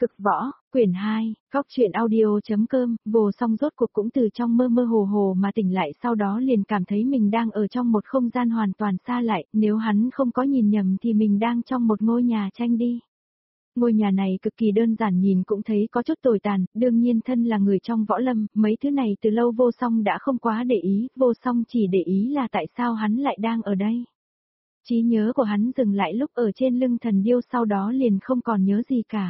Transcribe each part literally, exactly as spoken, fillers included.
Cực võ, quyển hai, góc truyện audio.com, Vô Song rốt cuộc cũng từ trong mơ mơ hồ hồ mà tỉnh lại, sau đó liền cảm thấy mình đang ở trong một không gian hoàn toàn xa lạ, nếu hắn không có nhìn nhầm thì mình đang trong một ngôi nhà tranh đi. Ngôi nhà này cực kỳ đơn giản, nhìn cũng thấy có chút tồi tàn, đương nhiên thân là người trong võ lâm, mấy thứ này từ lâu Vô Song đã không quá để ý, Vô Song chỉ để ý là tại sao hắn lại đang ở đây. Trí nhớ của hắn dừng lại lúc ở trên lưng thần điêu, sau đó liền không còn nhớ gì cả.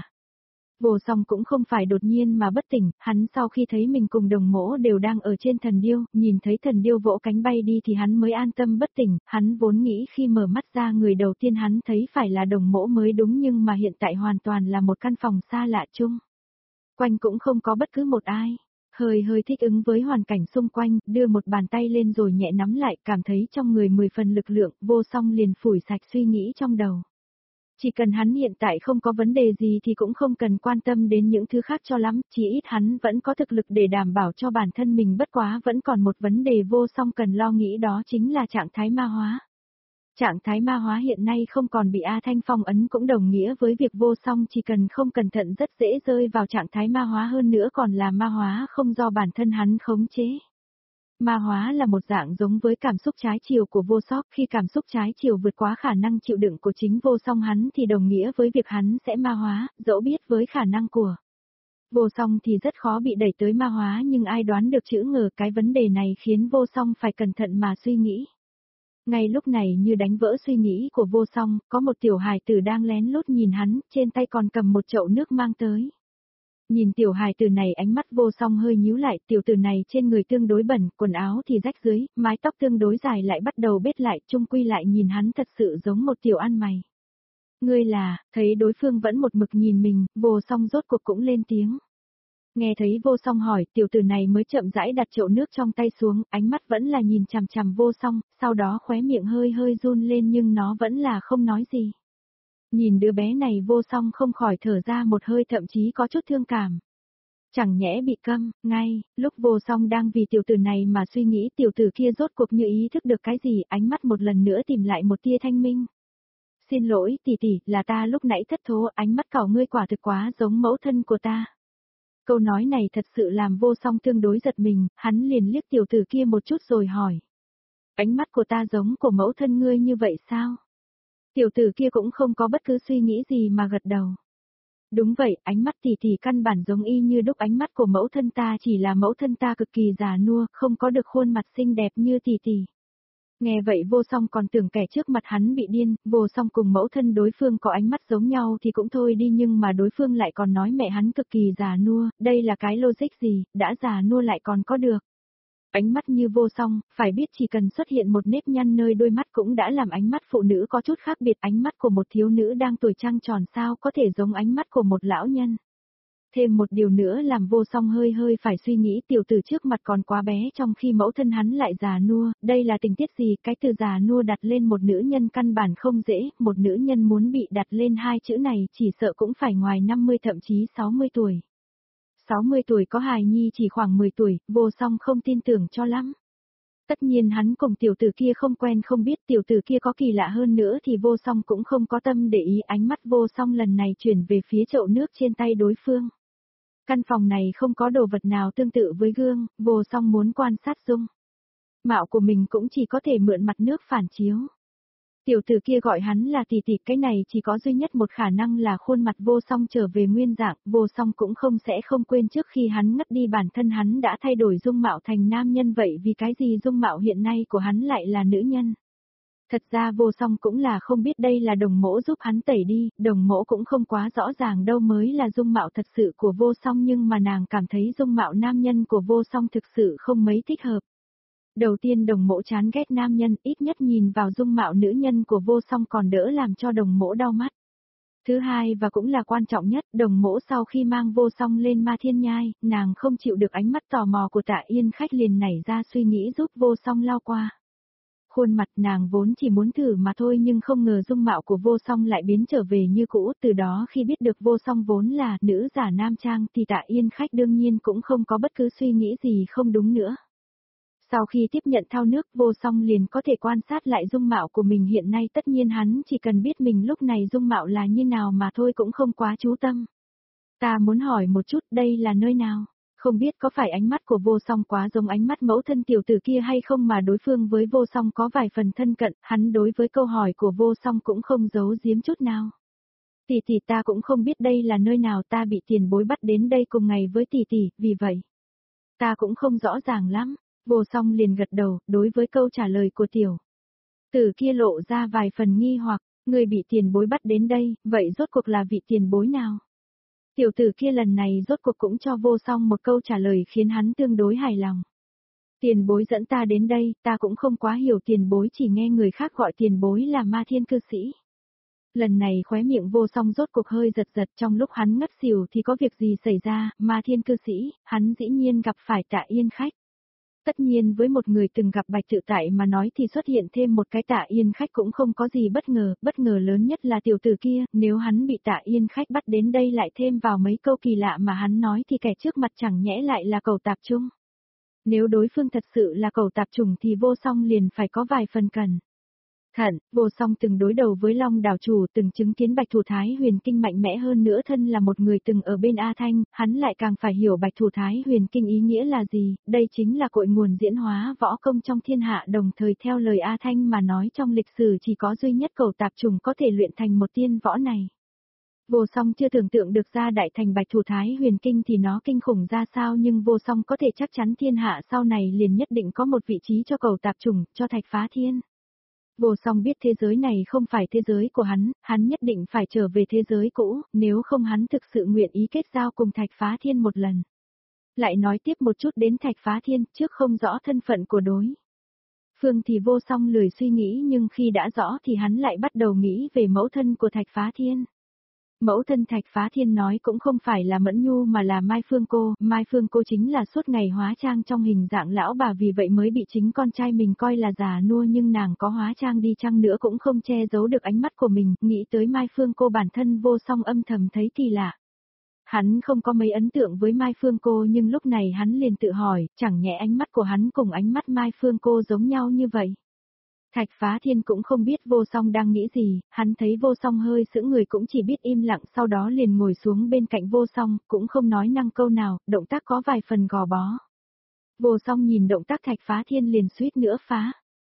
Vô Song cũng không phải đột nhiên mà bất tỉnh, hắn sau khi thấy mình cùng đồng mỗ đều đang ở trên thần điêu, nhìn thấy thần điêu vỗ cánh bay đi thì hắn mới an tâm bất tỉnh, hắn vốn nghĩ khi mở mắt ra người đầu tiên hắn thấy phải là đồng mỗ mới đúng, nhưng mà hiện tại hoàn toàn là một căn phòng xa lạ chung. Quanh cũng không có bất cứ một ai. Hơi hơi thích ứng với hoàn cảnh xung quanh, đưa một bàn tay lên rồi nhẹ nắm lại, cảm thấy trong người mười phần lực lượng, Vô Song liền phủi sạch suy nghĩ trong đầu. Chỉ cần hắn hiện tại không có vấn đề gì thì cũng không cần quan tâm đến những thứ khác cho lắm, chỉ ít hắn vẫn có thực lực để đảm bảo cho bản thân mình, bất quá vẫn còn một vấn đề Vô Song cần lo nghĩ, đó chính là trạng thái ma hóa. Trạng thái ma hóa hiện nay không còn bị A Thanh phong ấn cũng đồng nghĩa với việc Vô Song chỉ cần không cẩn thận rất dễ rơi vào trạng thái ma hóa, hơn nữa còn là ma hóa không do bản thân hắn khống chế. Ma hóa là một dạng giống với cảm xúc trái chiều của Vô Song, khi cảm xúc trái chiều vượt quá khả năng chịu đựng của chính Vô Song hắn thì đồng nghĩa với việc hắn sẽ ma hóa, dẫu biết với khả năng của Vô Song thì rất khó bị đẩy tới ma hóa, nhưng ai đoán được chữ ngờ cái vấn đề này khiến Vô Song phải cẩn thận mà suy nghĩ. Ngay lúc này như đánh vỡ suy nghĩ của Vô Song, có một tiểu hài tử đang lén lút nhìn hắn, trên tay còn cầm một chậu nước mang tới. Nhìn tiểu hài tử này, ánh mắt Vô Song hơi nhíu lại, tiểu tử này trên người tương đối bẩn, quần áo thì rách dưới, mái tóc tương đối dài lại bắt đầu bết lại, chung quy lại nhìn hắn thật sự giống một tiểu ăn mày. Ngươi là, thấy đối phương vẫn một mực nhìn mình, Vô Song rốt cuộc cũng lên tiếng. Nghe thấy Vô Song hỏi, tiểu tử này mới chậm rãi đặt chậu nước trong tay xuống, ánh mắt vẫn là nhìn chằm chằm Vô Song, sau đó khóe miệng hơi hơi run lên nhưng nó vẫn là không nói gì. Nhìn đứa bé này Vô Song không khỏi thở ra một hơi, thậm chí có chút thương cảm. Chẳng nhẽ bị câm, ngay, lúc Vô Song đang vì tiểu tử này mà suy nghĩ, tiểu tử kia rốt cuộc như ý thức được cái gì, ánh mắt một lần nữa tìm lại một tia thanh minh. Xin lỗi tỷ tỷ, là ta lúc nãy thất thố, ánh mắt cậu ngươi quả thực quá giống mẫu thân của ta. Câu nói này thật sự làm Vô Song tương đối giật mình, hắn liền liếc tiểu tử kia một chút rồi hỏi. Ánh mắt của ta giống của mẫu thân ngươi như vậy sao? Tiểu tử kia cũng không có bất cứ suy nghĩ gì mà gật đầu. Đúng vậy, ánh mắt tỷ tỷ căn bản giống y như đúc, ánh mắt của mẫu thân ta chỉ là mẫu thân ta cực kỳ già nua, không có được khuôn mặt xinh đẹp như tỷ tỷ. Nghe vậy Vô Song còn tưởng kẻ trước mặt hắn bị điên, Vô Song cùng mẫu thân đối phương có ánh mắt giống nhau thì cũng thôi đi, nhưng mà đối phương lại còn nói mẹ hắn cực kỳ già nua, đây là cái logic gì, đã già nua lại còn có được. Ánh mắt như Vô Song, phải biết chỉ cần xuất hiện một nếp nhăn nơi đôi mắt cũng đã làm ánh mắt phụ nữ có chút khác biệt, ánh mắt của một thiếu nữ đang tuổi trăng tròn sao có thể giống ánh mắt của một lão nhân. Thêm một điều nữa làm Vô Song hơi hơi phải suy nghĩ, tiểu tử trước mặt còn quá bé trong khi mẫu thân hắn lại già nua, đây là tình tiết gì, cái từ già nua đặt lên một nữ nhân căn bản không dễ, một nữ nhân muốn bị đặt lên hai chữ này chỉ sợ cũng phải ngoài năm mươi thậm chí sáu mươi tuổi. sáu mươi tuổi có hài nhi chỉ khoảng mười tuổi, Vô Song không tin tưởng cho lắm. Tất nhiên hắn cùng tiểu tử kia không quen không biết, tiểu tử kia có kỳ lạ hơn nữa thì Vô Song cũng không có tâm để ý, ánh mắt Vô Song lần này chuyển về phía chậu nước trên tay đối phương. Căn phòng này không có đồ vật nào tương tự với gương, Vô Song muốn quan sát dung mạo của mình cũng chỉ có thể mượn mặt nước phản chiếu. Tiểu tử kia gọi hắn là tỷ tỷ, cái này chỉ có duy nhất một khả năng là khuôn mặt Vô Song trở về nguyên dạng, Vô Song cũng không sẽ không quên trước khi hắn ngất đi bản thân hắn đã thay đổi dung mạo thành nam nhân, vậy vì cái gì dung mạo hiện nay của hắn lại là nữ nhân? Thật ra Vô Song cũng là không biết đây là đồng mỗ giúp hắn tẩy đi, đồng mỗ cũng không quá rõ ràng đâu mới là dung mạo thật sự của Vô Song, nhưng mà nàng cảm thấy dung mạo nam nhân của Vô Song thực sự không mấy thích hợp. Đầu tiên đồng mỗ chán ghét nam nhân, ít nhất nhìn vào dung mạo nữ nhân của Vô Song còn đỡ làm cho đồng mỗ đau mắt. Thứ hai và cũng là quan trọng nhất, đồng mỗ sau khi mang Vô Song lên Ma Thiên Nhai, nàng không chịu được ánh mắt tò mò của Tạ Yên Khách liền nảy ra suy nghĩ giúp Vô Song lao qua. Khuôn mặt nàng vốn chỉ muốn thử mà thôi, nhưng không ngờ dung mạo của Vô Song lại biến trở về như cũ, từ đó khi biết được Vô Song vốn là nữ giả nam trang thì Tạ Yên Khách đương nhiên cũng không có bất cứ suy nghĩ gì không đúng nữa. Sau khi tiếp nhận thao nước, Vô Song liền có thể quan sát lại dung mạo của mình hiện nay, tất nhiên hắn chỉ cần biết mình lúc này dung mạo là như nào mà thôi cũng không quá chú tâm. Ta muốn hỏi một chút đây là nơi nào? Không biết có phải ánh mắt của vô song quá giống ánh mắt mẫu thân tiểu tử kia hay không mà đối phương với vô song có vài phần thân cận, hắn đối với câu hỏi của vô song cũng không giấu giếm chút nào. Tỷ tỷ ta cũng không biết đây là nơi nào, ta bị tiền bối bắt đến đây cùng ngày với tỷ tỷ, vì vậy. Ta cũng không rõ ràng lắm, vô song liền gật đầu, đối với câu trả lời của tiểu tử kia lộ ra vài phần nghi hoặc, người bị tiền bối bắt đến đây, vậy rốt cuộc là vị tiền bối nào? Tiểu tử kia lần này rốt cuộc cũng cho vô song một câu trả lời khiến hắn tương đối hài lòng. Tiền bối dẫn ta đến đây, ta cũng không quá hiểu tiền bối, chỉ nghe người khác gọi tiền bối là ma thiên cư sĩ. Lần này khóe miệng vô song rốt cuộc hơi giật giật, trong lúc hắn ngất xỉu thì có việc gì xảy ra, ma thiên cư sĩ, hắn dĩ nhiên gặp phải Tạ Yên khách. Tất nhiên với một người từng gặp Bạch Tự Tại mà nói thì xuất hiện thêm một cái Tạ Yên khách cũng không có gì bất ngờ, bất ngờ lớn nhất là tiểu tử kia, nếu hắn bị Tạ Yên khách bắt đến đây lại thêm vào mấy câu kỳ lạ mà hắn nói thì kẻ trước mặt chẳng nhẽ lại là cẩu tạp trung. Nếu đối phương thật sự là cẩu tạp chủng thì vô song liền phải có vài phần cẩn thận. Vô song từng đối đầu với Long đảo chủ, từng chứng kiến Bạch Thủ Thái Huyền Kinh mạnh mẽ hơn nữa, thân là một người từng ở bên A Thanh, hắn lại càng phải hiểu Bạch Thủ Thái Huyền Kinh ý nghĩa là gì, đây chính là cội nguồn diễn hóa võ công trong thiên hạ, đồng thời theo lời A Thanh mà nói trong lịch sử chỉ có duy nhất cẩu tạp chủng có thể luyện thành một tiên võ này. Vô song chưa tưởng tượng được ra đại thành Bạch Thủ Thái Huyền Kinh thì nó kinh khủng ra sao, nhưng vô song có thể chắc chắn thiên hạ sau này liền nhất định có một vị trí cho cẩu tạp chủng, cho Thạch Phá Thiên. Vô song biết thế giới này không phải thế giới của hắn, hắn nhất định phải trở về thế giới cũ, nếu không hắn thực sự nguyện ý kết giao cùng Thạch Phá Thiên một lần. Lại nói tiếp một chút đến Thạch Phá Thiên, trước không rõ thân phận của đối phương thì vô song lười suy nghĩ, nhưng khi đã rõ thì hắn lại bắt đầu nghĩ về mẫu thân của Thạch Phá Thiên. Mẫu thân Thạch Phá Thiên nói cũng không phải là Mẫn Nhu mà là Mai Phương cô, Mai Phương cô chính là suốt ngày hóa trang trong hình dạng lão bà, vì vậy mới bị chính con trai mình coi là già nua, nhưng nàng có hóa trang đi chăng nữa cũng không che giấu được ánh mắt của mình, nghĩ tới Mai Phương cô bản thân vô song âm thầm thấy kỳ lạ. Hắn không có mấy ấn tượng với Mai Phương cô, nhưng lúc này hắn liền tự hỏi, chẳng nhẽ ánh mắt của hắn cùng ánh mắt Mai Phương cô giống nhau như vậy. Thạch Phá Thiên cũng không biết vô song đang nghĩ gì, hắn thấy vô song hơi sững người cũng chỉ biết im lặng, sau đó liền ngồi xuống bên cạnh vô song, cũng không nói năng câu nào, động tác có vài phần gò bó. Vô song nhìn động tác Thạch Phá Thiên liền suýt nữa phá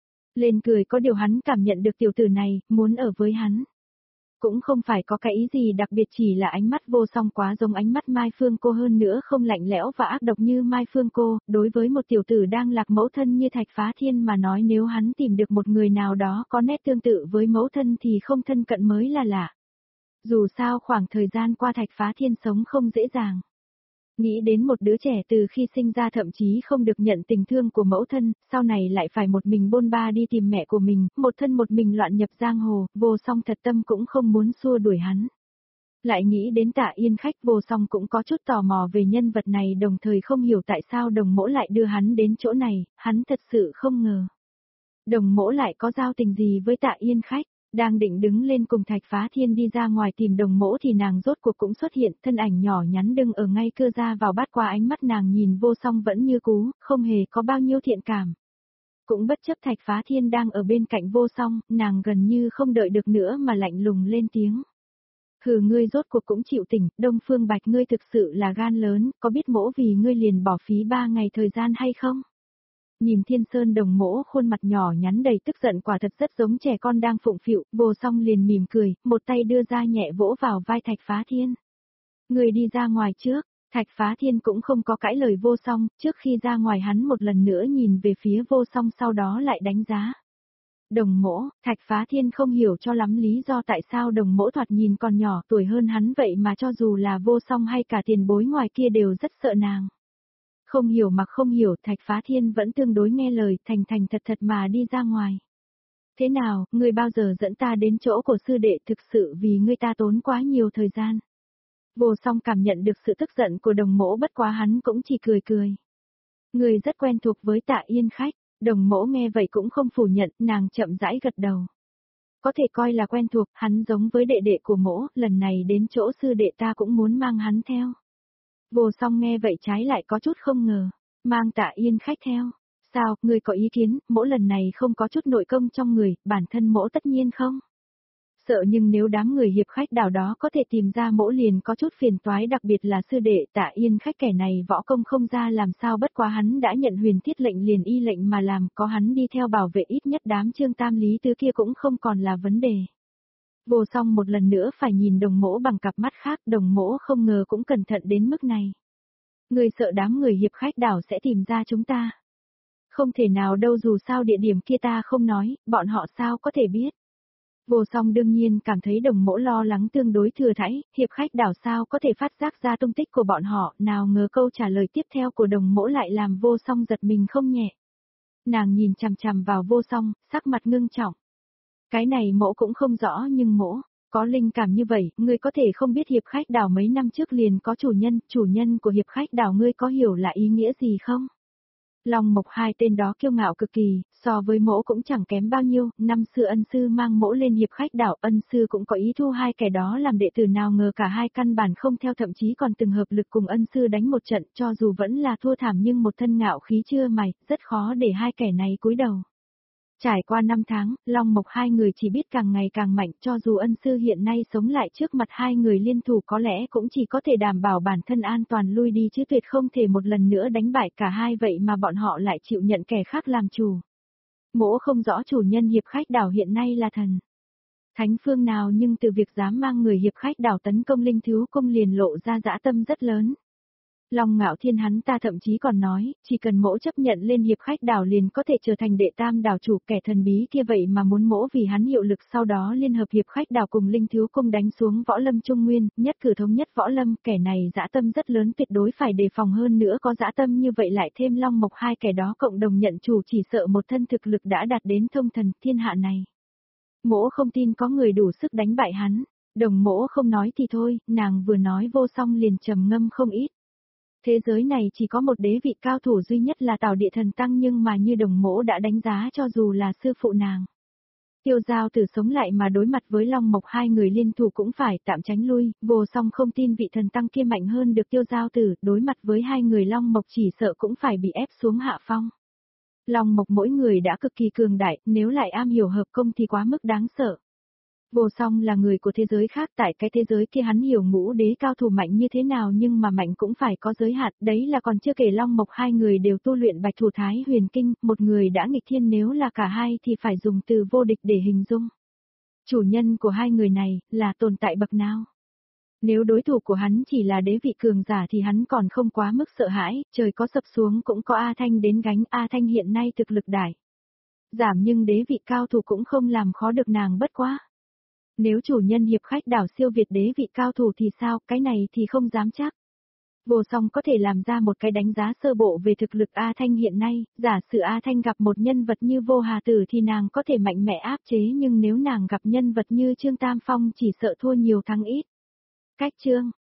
lên cười, có điều hắn cảm nhận được tiểu tử này, muốn ở với hắn. Cũng không phải có cái ý gì đặc biệt, chỉ là ánh mắt vô song quá giống ánh mắt Mai Phương cô, hơn nữa không lạnh lẽo và ác độc như Mai Phương cô, đối với một tiểu tử đang lạc mẫu thân như Thạch Phá Thiên mà nói, nếu hắn tìm được một người nào đó có nét tương tự với mẫu thân thì không thân cận mới là lạ. Dù sao khoảng thời gian qua Thạch Phá Thiên sống không dễ dàng. Nghĩ đến một đứa trẻ từ khi sinh ra thậm chí không được nhận tình thương của mẫu thân, sau này lại phải một mình bôn ba đi tìm mẹ của mình, một thân một mình loạn nhập giang hồ, vô song thật tâm cũng không muốn xua đuổi hắn. Lại nghĩ đến Tạ Yên khách, vô song cũng có chút tò mò về nhân vật này, đồng thời không hiểu tại sao đồng mỗ lại đưa hắn đến chỗ này, hắn thật sự không ngờ. Đồng mỗ lại có giao tình gì với Tạ Yên khách. Đang định đứng lên cùng Thạch Phá Thiên đi ra ngoài tìm đồng mỗ thì nàng rốt cuộc cũng xuất hiện, thân ảnh nhỏ nhắn đứng ở ngay cửa ra vào, bắt qua ánh mắt nàng nhìn vô song vẫn như cũ, không hề có bao nhiêu thiện cảm. Cũng bất chấp Thạch Phá Thiên đang ở bên cạnh vô song, nàng gần như không đợi được nữa mà lạnh lùng lên tiếng. Hừ, ngươi rốt cuộc cũng chịu tỉnh, Đông Phương Bạch, ngươi thực sự là gan lớn, có biết mỗ vì ngươi liền bỏ phí ba ngày thời gian hay không? Nhìn Thiên Sơn đồng mỗ khuôn mặt nhỏ nhắn đầy tức giận, quả thật rất giống trẻ con đang phụng phịu, vô song liền mỉm cười, một tay đưa ra nhẹ vỗ vào vai Thạch Phá Thiên. Người đi ra ngoài trước, Thạch Phá Thiên cũng không có cãi lời vô song, trước khi ra ngoài hắn một lần nữa nhìn về phía vô song, sau đó lại đánh giá. Đồng mỗ, Thạch Phá Thiên không hiểu cho lắm lý do tại sao đồng mỗ thoạt nhìn còn nhỏ tuổi hơn hắn vậy mà cho dù là vô song hay cả tiền bối ngoài kia đều rất sợ nàng. Không hiểu mặc không hiểu, Thạch Phá Thiên vẫn tương đối nghe lời, thành thành thật thật mà đi ra ngoài. Thế nào, ngươi bao giờ dẫn ta đến chỗ của sư đệ, thực sự vì ngươi ta tốn quá nhiều thời gian. Vô song cảm nhận được sự tức giận của đồng mỗ, bất quá hắn cũng chỉ cười cười. Ngươi rất quen thuộc với Tạ Yên khách, đồng mỗ nghe vậy cũng không phủ nhận, nàng chậm rãi gật đầu. Có thể coi là quen thuộc, hắn giống với đệ đệ của mỗ, lần này đến chỗ sư đệ ta cũng muốn mang hắn theo. Vô song nghe vậy trái lại có chút không ngờ, mang Tạ Yên khách theo. Sao, ngươi có ý kiến, mỗ lần này không có chút nội công trong người, bản thân mỗ tất nhiên không Sợ nhưng nếu đám người hiệp khách đảo đó có thể tìm ra mỗ liền có chút phiền toái, đặc biệt là sư đệ Tạ Yên khách kẻ này võ công không ra làm sao, bất quá hắn đã nhận huyền thiết lệnh liền y lệnh mà làm, có hắn đi theo bảo vệ ít nhất đám Trương Tam Lý Tứ kia cũng không còn là vấn đề. Vô Song một lần nữa phải nhìn Đồng Mỗ bằng cặp mắt khác, Đồng Mỗ không ngờ cũng cẩn thận đến mức này. Người sợ đám người hiệp khách đảo sẽ tìm ra chúng ta. Không thể nào đâu, dù sao địa điểm kia ta không nói, bọn họ sao có thể biết. Vô Song đương nhiên cảm thấy Đồng Mỗ lo lắng tương đối thừa thãi, hiệp khách đảo sao có thể phát giác ra tung tích của bọn họ, nào ngờ câu trả lời tiếp theo của Đồng Mỗ lại làm Vô Song giật mình không nhẹ. Nàng nhìn chằm chằm vào Vô Song, sắc mặt ngưng trọng. Cái này Mỗ cũng không rõ nhưng Mỗ có linh cảm như vậy, ngươi có thể không biết hiệp khách đảo mấy năm trước liền có chủ nhân, chủ nhân của hiệp khách đảo ngươi có hiểu là ý nghĩa gì không? Long Mộc hai tên đó kiêu ngạo cực kỳ, so với Mỗ cũng chẳng kém bao nhiêu, năm xưa ân sư mang Mỗ lên hiệp khách đảo, ân sư cũng có ý thu hai kẻ đó làm đệ tử, nào ngờ cả hai căn bản không theo, thậm chí còn từng hợp lực cùng ân sư đánh một trận, cho dù vẫn là thua thảm nhưng một thân ngạo khí chưa mày, rất khó để hai kẻ này cúi đầu. Trải qua năm tháng, Long Mộc hai người chỉ biết càng ngày càng mạnh, cho dù ân sư hiện nay sống lại trước mặt hai người liên thủ có lẽ cũng chỉ có thể đảm bảo bản thân an toàn lui đi chứ tuyệt không thể một lần nữa đánh bại cả hai, vậy mà bọn họ lại chịu nhận kẻ khác làm chủ. Mỗ không rõ chủ nhân hiệp khách đảo hiện nay là thần thánh phương nào, nhưng từ việc dám mang người hiệp khách đảo tấn công Linh Thiếu Cung liền lộ ra dã tâm rất lớn. Long Ngạo Thiên hắn ta thậm chí còn nói, chỉ cần Mỗ chấp nhận lên hiệp khách đảo liền có thể trở thành đệ tam đảo chủ, kẻ thần bí kia vậy mà muốn Mỗ vì hắn hiệu lực, sau đó liên hợp hiệp khách đảo cùng Linh Thiếu Cung đánh xuống Võ Lâm Trung Nguyên, nhất cử thống nhất Võ Lâm, kẻ này dã tâm rất lớn, tuyệt đối phải đề phòng, hơn nữa có dã tâm như vậy lại thêm Long Mộc hai kẻ đó cộng đồng nhận chủ, chỉ sợ một thân thực lực đã đạt đến thông thần thiên hạ này. Mỗ không tin có người đủ sức đánh bại hắn. Đồng Mỗ không nói thì thôi, nàng vừa nói Vô Song liền trầm ngâm không ít. Thế giới này chỉ có một đế vị cao thủ duy nhất là Tào Địa Thần Tăng, nhưng mà như Đồng Mỗ đã đánh giá, cho dù là sư phụ nàng Tiêu Giao Tử sống lại mà đối mặt với Long Mộc hai người liên thủ cũng phải tạm tránh lui, Vô Song không tin vị thần tăng kia mạnh hơn được Tiêu Giao Tử, đối mặt với hai người Long Mộc chỉ sợ cũng phải bị ép xuống hạ phong. Long Mộc mỗi người đã cực kỳ cường đại, nếu lại am hiểu hợp công thì quá mức đáng sợ. Vô Song là người của thế giới khác, tại cái thế giới kia hắn hiểu ngũ đế cao thủ mạnh như thế nào, nhưng mà mạnh cũng phải có giới hạn, đấy là còn chưa kể Long Mộc hai người đều tu luyện Bạch Thủ Thái Huyền Kinh, một người đã nghịch thiên, nếu là cả hai thì phải dùng từ vô địch để hình dung. Chủ nhân của hai người này là tồn tại bậc nào? Nếu đối thủ của hắn chỉ là đế vị cường giả thì hắn còn không quá mức sợ hãi, trời có sập xuống cũng có A Thanh đến gánh, A Thanh hiện nay thực lực đại giảm nhưng đế vị cao thủ cũng không làm khó được nàng, bất quá. Nếu chủ nhân hiệp khách đảo siêu việt đế vị cao thủ thì sao, cái này thì không dám chắc. Vô Song có thể làm ra một cái đánh giá sơ bộ về thực lực A Thanh hiện nay, giả sử A Thanh gặp một nhân vật như Vô Hà Tử thì nàng có thể mạnh mẽ áp chế, nhưng nếu nàng gặp nhân vật như Trương Tam Phong chỉ sợ thua nhiều thắng ít. Cách chương